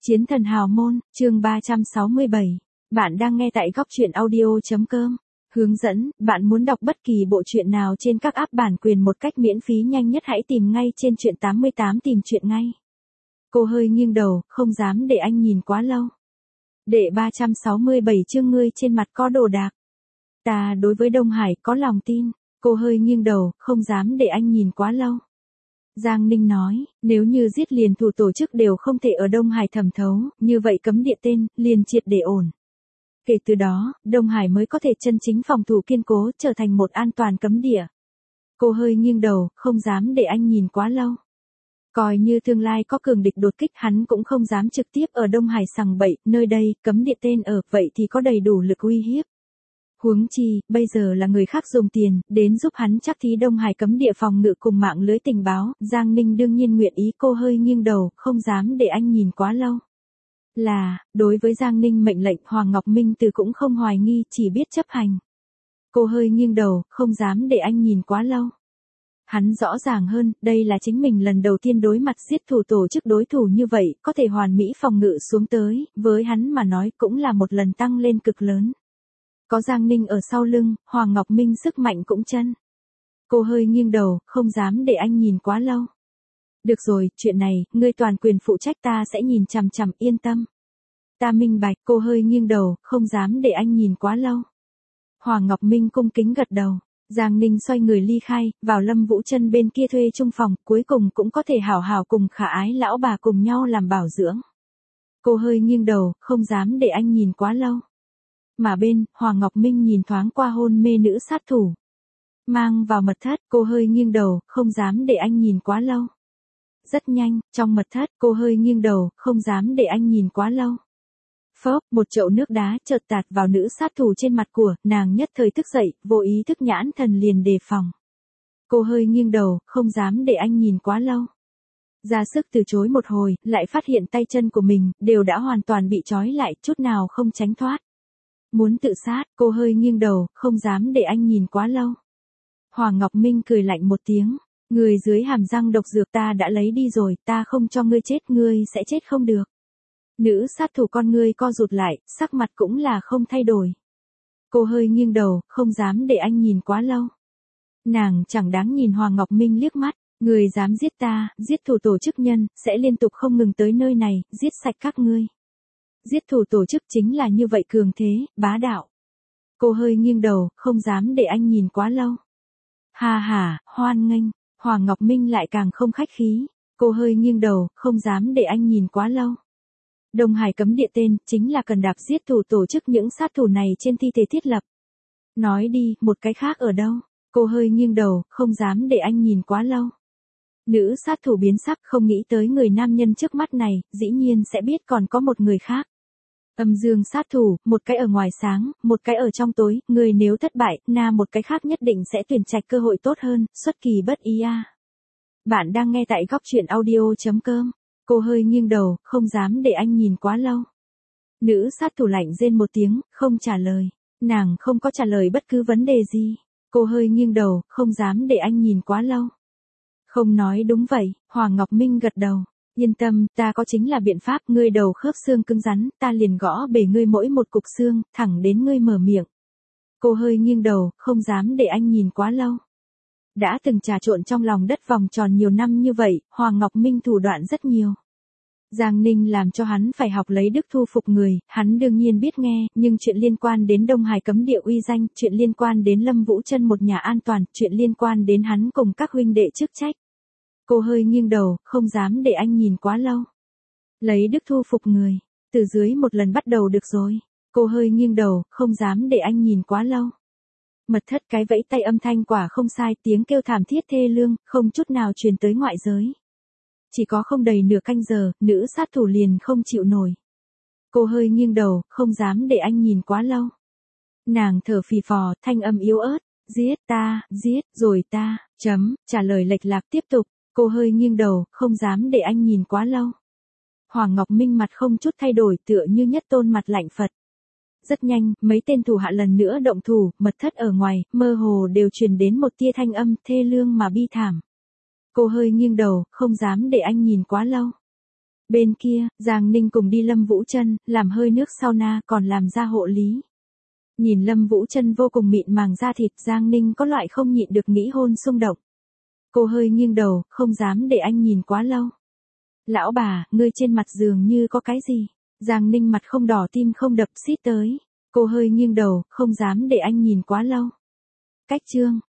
Chiến thần hào môn, chương 367. Bạn đang nghe tại góc truyện audio.com. Hướng dẫn, bạn muốn đọc bất kỳ bộ truyện nào trên các app bản quyền một cách miễn phí nhanh nhất hãy tìm ngay trên truyện 88 tìm truyện ngay. Cô hơi nghiêng đầu, không dám để anh nhìn quá lâu. Đệ 367 chương ngươi trên mặt có đồ đạc. Ta đối với Đông Hải có lòng tin. Cô hơi nghiêng đầu, không dám để anh nhìn quá lâu. Giang Ninh nói, nếu như giết liền thủ tổ chức đều không thể ở Đông Hải thẩm thấu, như vậy cấm địa tên, liền triệt để ổn. Kể từ đó, Đông Hải mới có thể chân chính phòng thủ kiên cố, trở thành một an toàn cấm địa. Cô hơi nghiêng đầu, không dám để anh nhìn quá lâu. Coi như tương lai có cường địch đột kích hắn cũng không dám trực tiếp ở Đông Hải sằng bậy, nơi đây, cấm địa tên ở, vậy thì có đầy đủ lực uy hiếp. Huống chi, bây giờ là người khác dùng tiền, đến giúp hắn chắc thí Đông Hải cấm địa phòng ngự cùng mạng lưới tình báo, Giang Ninh đương nhiên nguyện ý. Cô hơi nghiêng đầu, không dám để anh nhìn quá lâu. Đối với Giang Ninh mệnh lệnh Hoàng Ngọc Minh từ cũng không hoài nghi, chỉ biết chấp hành. Cô hơi nghiêng đầu, không dám để anh nhìn quá lâu. Hắn rõ ràng hơn, đây là chính mình lần đầu tiên đối mặt giết thủ tổ chức đối thủ như vậy, có thể hoàn mỹ phòng ngự xuống tới, với hắn mà nói cũng là một lần tăng lên cực lớn. Có Giang Ninh ở sau lưng, Hoàng Ngọc Minh sức mạnh cũng chân. Cô hơi nghiêng đầu, không dám để anh nhìn quá lâu. Được rồi, chuyện này, ngươi toàn quyền phụ trách ta sẽ nhìn chằm chằm, yên tâm. Ta minh bạch. Cô hơi nghiêng đầu, không dám để anh nhìn quá lâu. Hoàng Ngọc Minh cung kính gật đầu. Giang Ninh xoay người ly khai, vào Lâm Vũ Chân bên kia thuê chung phòng, cuối cùng cũng có thể hảo hảo cùng khả ái lão bà cùng nhau làm bảo dưỡng. Cô hơi nghiêng đầu, không dám để anh nhìn quá lâu. Mà bên, Hoàng Ngọc Minh nhìn thoáng qua hôn mê nữ sát thủ. Mang vào mật thất, cô hơi nghiêng đầu, không dám để anh nhìn quá lâu. Rất nhanh, trong mật thất, cô hơi nghiêng đầu, không dám để anh nhìn quá lâu. Phốc, một chậu nước đá chợt tạt vào nữ sát thủ trên mặt của, nàng nhất thời thức dậy, vô ý thức nhãn thần liền đề phòng. Cô hơi nghiêng đầu, không dám để anh nhìn quá lâu. Ra sức từ chối một hồi, lại phát hiện tay chân của mình, đều đã hoàn toàn bị trói lại, chút nào không tránh thoát. Muốn tự sát, cô hơi nghiêng đầu, không dám để anh nhìn quá lâu. Hoàng Ngọc Minh cười lạnh một tiếng, người dưới hàm răng độc dược ta đã lấy đi rồi, ta không cho ngươi chết, ngươi sẽ chết không được. Nữ sát thủ con ngươi co rụt lại, sắc mặt cũng là không thay đổi. Cô hơi nghiêng đầu, không dám để anh nhìn quá lâu. Nàng chẳng đáng nhìn Hoàng Ngọc Minh liếc mắt, người dám giết ta, giết thủ tổ chức nhân, sẽ liên tục không ngừng tới nơi này, giết sạch các ngươi. Giết thủ tổ chức chính là như vậy cường thế, bá đạo. Cô hơi nghiêng đầu, không dám để anh nhìn quá lâu. Ha, hoan nghênh. Hoàng Ngọc Minh lại càng không khách khí. Cô hơi nghiêng đầu, không dám để anh nhìn quá lâu. Đông Hải cấm địa tên, chính là cần đạp giết thủ tổ chức những sát thủ này trên thi thể thiết lập. Nói đi, một cái khác ở đâu? Cô hơi nghiêng đầu, không dám để anh nhìn quá lâu. Nữ sát thủ biến sắc, không nghĩ tới người nam nhân trước mắt này, dĩ nhiên sẽ biết còn có một người khác. Âm dương sát thủ, một cái ở ngoài sáng, một cái ở trong tối, người nếu thất bại, một cái khác nhất định sẽ tuyển trạch cơ hội tốt hơn, xuất kỳ bất ý a. Bạn đang nghe tại góc truyện audio.com. Cô hơi nghiêng đầu, không dám để anh nhìn quá lâu. Nữ sát thủ lạnh rên một tiếng, không trả lời. Nàng không có trả lời bất cứ vấn đề gì. Cô hơi nghiêng đầu, không dám để anh nhìn quá lâu. Không nói đúng vậy, Hoàng Ngọc Minh gật đầu. Yên tâm, ta có chính là biện pháp, ngươi đầu khớp xương cứng rắn, ta liền gõ bể ngươi mỗi một cục xương, thẳng đến ngươi mở miệng. Cô hơi nghiêng đầu, không dám để anh nhìn quá lâu. Đã từng trà trộn trong lòng đất vòng tròn nhiều năm như vậy, Hoàng Ngọc Minh thủ đoạn rất nhiều. Giang Ninh làm cho hắn phải học lấy đức thu phục người, hắn đương nhiên biết nghe, nhưng chuyện liên quan đến Đông Hải cấm địa uy danh, chuyện liên quan đến Lâm Vũ Chân một nhà an toàn, chuyện liên quan đến hắn cùng các huynh đệ chức trách. Cô hơi nghiêng đầu, không dám để anh nhìn quá lâu. Lấy đức thu phục người, từ dưới một lần bắt đầu được rồi. Cô hơi nghiêng đầu, không dám để anh nhìn quá lâu. Mật thất cái vẫy tay âm thanh quả không sai, tiếng kêu thảm thiết thê lương, không chút nào truyền tới ngoại giới. Chỉ có không đầy nửa canh giờ, nữ sát thủ liền không chịu nổi. Cô hơi nghiêng đầu, không dám để anh nhìn quá lâu. Nàng thở phì phò, thanh âm yếu ớt, giết, rồi ta, trả lời lệch lạc tiếp tục. Cô hơi nghiêng đầu, không dám để anh nhìn quá lâu. Hoàng Ngọc Minh mặt không chút thay đổi, tựa như nhất tôn mặt lạnh Phật. Rất nhanh, mấy tên thủ hạ lần nữa động thủ, mật thất ở ngoài, mơ hồ đều truyền đến một tia thanh âm thê lương mà bi thảm. Cô hơi nghiêng đầu, không dám để anh nhìn quá lâu. Bên kia, Giang Ninh cùng đi Lâm Vũ Trân, làm hơi nước sauna còn làm ra hộ lý. Nhìn Lâm Vũ Trân vô cùng mịn màng da thịt, Giang Ninh có loại không nhịn được nghĩ hôn xung động. Cô hơi nghiêng đầu, không dám để anh nhìn quá lâu. Lão bà, ngươi trên mặt giường như có cái gì? Giang Ninh mặt không đỏ tim không đập xít tới. Cô hơi nghiêng đầu, không dám để anh nhìn quá lâu. Cách chương.